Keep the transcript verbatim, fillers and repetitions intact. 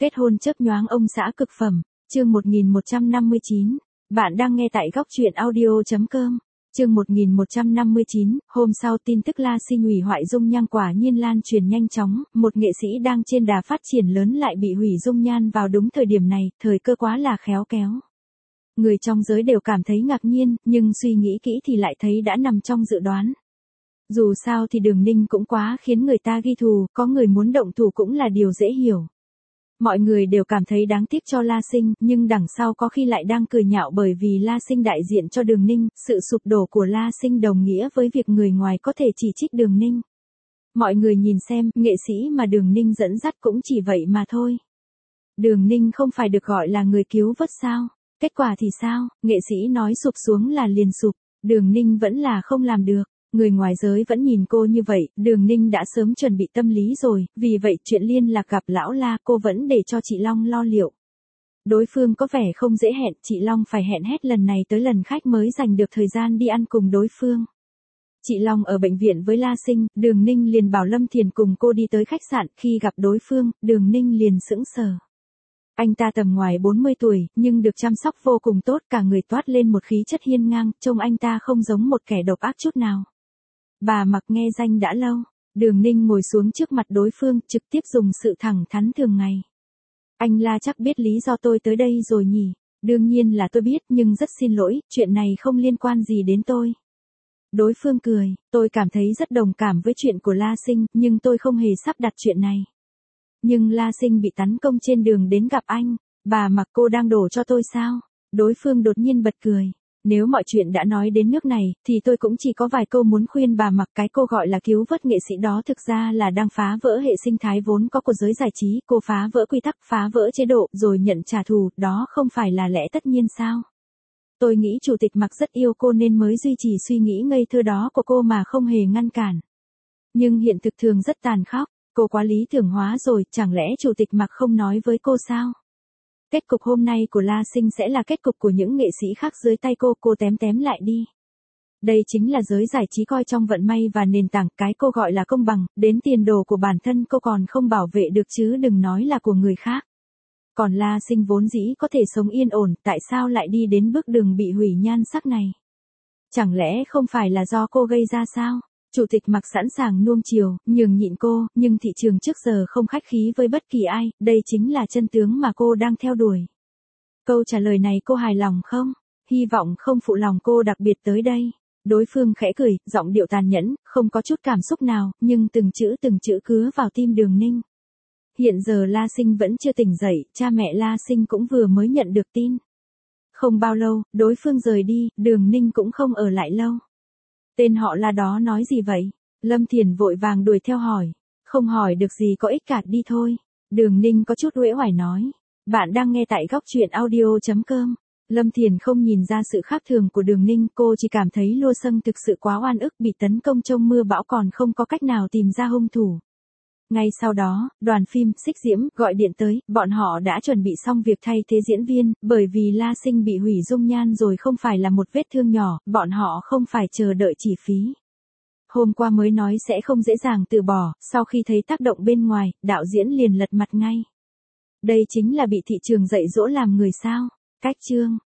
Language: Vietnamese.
Kết hôn chớp nhoáng ông xã cực phẩm, chương một nghìn một trăm năm mươi chín. Bạn đang nghe tại góc truyện audio chấm com. Chương một nghìn một trăm năm mươi chín, hôm sau tin tức La Sinh hủy hoại dung nhan quả nhiên lan truyền nhanh chóng, một nghệ sĩ đang trên đà phát triển lớn lại bị hủy dung nhan vào đúng thời điểm này, thời cơ quá là khéo kéo. Người trong giới đều cảm thấy ngạc nhiên, nhưng suy nghĩ kỹ thì lại thấy đã nằm trong dự đoán. Dù sao thì Đường Ninh cũng quá khiến người ta ghi thù, có người muốn động thủ cũng là điều dễ hiểu. Mọi người đều cảm thấy đáng tiếc cho La Sinh, nhưng đằng sau có khi lại đang cười nhạo bởi vì La Sinh đại diện cho Đường Ninh, sự sụp đổ của La Sinh đồng nghĩa với việc người ngoài có thể chỉ trích Đường Ninh. Mọi người nhìn xem, nghệ sĩ mà Đường Ninh dẫn dắt cũng chỉ vậy mà thôi. Đường Ninh không phải được gọi là người cứu vớt sao? Kết quả thì sao? Nghệ sĩ nói sụp xuống là liền sụp, Đường Ninh vẫn là không làm được. Người ngoài giới vẫn nhìn cô như vậy, Đường Ninh đã sớm chuẩn bị tâm lý rồi, vì vậy chuyện liên lạc gặp lão La cô vẫn để cho chị Long lo liệu. Đối phương có vẻ không dễ hẹn, chị Long phải hẹn hết lần này tới lần khác mới dành được thời gian đi ăn cùng đối phương. Chị Long ở bệnh viện với La Sinh, Đường Ninh liền bảo Lâm Thiền cùng cô đi tới khách sạn, khi gặp đối phương, Đường Ninh liền sững sờ. Anh ta tầm ngoài bốn mươi tuổi, nhưng được chăm sóc vô cùng tốt, cả người toát lên một khí chất hiên ngang, trông anh ta không giống một kẻ độc ác chút nào. Bà Mặc nghe danh đã lâu, Đường Ninh ngồi xuống trước mặt đối phương, trực tiếp dùng sự thẳng thắn thường ngày. Anh La chắc biết lý do tôi tới đây rồi nhỉ? Đương nhiên là tôi biết, nhưng rất xin lỗi, chuyện này không liên quan gì đến tôi. Đối phương cười, tôi cảm thấy rất đồng cảm với chuyện của La Sinh, nhưng tôi không hề sắp đặt chuyện này. Nhưng La Sinh bị tấn công trên đường đến gặp anh, bà Mặc cô đang đổ cho tôi sao? Đối phương đột nhiên bật cười. Nếu mọi chuyện đã nói đến nước này, thì tôi cũng chỉ có vài câu muốn khuyên bà Mặc, cái cô gọi là cứu vớt nghệ sĩ đó thực ra là đang phá vỡ hệ sinh thái vốn có của giới giải trí, cô phá vỡ quy tắc, phá vỡ chế độ, rồi nhận trả thù, đó không phải là lẽ tất nhiên sao? Tôi nghĩ Chủ tịch Mặc rất yêu cô nên mới duy trì suy nghĩ ngây thơ đó của cô mà không hề ngăn cản. Nhưng hiện thực thường rất tàn khốc, cô quá lý tưởng hóa rồi, chẳng lẽ Chủ tịch Mặc không nói với cô sao? Kết cục hôm nay của La Sinh sẽ là kết cục của những nghệ sĩ khác dưới tay cô, cô tém tém lại đi. Đây chính là giới giải trí coi trong vận may và nền tảng, cái cô gọi là công bằng, đến tiền đồ của bản thân cô còn không bảo vệ được chứ đừng nói là của người khác. Còn La Sinh vốn dĩ có thể sống yên ổn, tại sao lại đi đến bước đường bị hủy nhan sắc này? Chẳng lẽ không phải là do cô gây ra sao? Chủ tịch Mặc sẵn sàng nuông chiều, nhường nhịn cô, nhưng thị trường trước giờ không khách khí với bất kỳ ai, đây chính là chân tướng mà cô đang theo đuổi. Câu trả lời này cô hài lòng không? Hy vọng không phụ lòng cô đặc biệt tới đây. Đối phương khẽ cười, giọng điệu tàn nhẫn, không có chút cảm xúc nào, nhưng từng chữ từng chữ cứa vào tim Đường Ninh. Hiện giờ La Sinh vẫn chưa tỉnh dậy, cha mẹ La Sinh cũng vừa mới nhận được tin. Không bao lâu, đối phương rời đi, Đường Ninh cũng không ở lại lâu. Tên họ La đó nói gì vậy? Lâm Thiền vội vàng đuổi theo hỏi. Không hỏi được gì có ích cả, đi thôi. Đường Ninh có chút uể oải nói. Bạn đang nghe tại góc truyện audio chấm com. Lâm Thiền không nhìn ra sự khác thường của Đường Ninh, cô chỉ cảm thấy Lua Sân thực sự quá oan ức, bị tấn công trong mưa bão còn không có cách nào tìm ra hung thủ. Ngay sau đó, đoàn phim Xích Diễm gọi điện tới, bọn họ đã chuẩn bị xong việc thay thế diễn viên, bởi vì La Sinh bị hủy dung nhan rồi không phải là một vết thương nhỏ, bọn họ không phải chờ đợi chi phí. Hôm qua mới nói sẽ không dễ dàng từ bỏ, sau khi thấy tác động bên ngoài, đạo diễn liền lật mặt ngay. Đây chính là bị thị trường dạy dỗ làm người sao? Cách chương.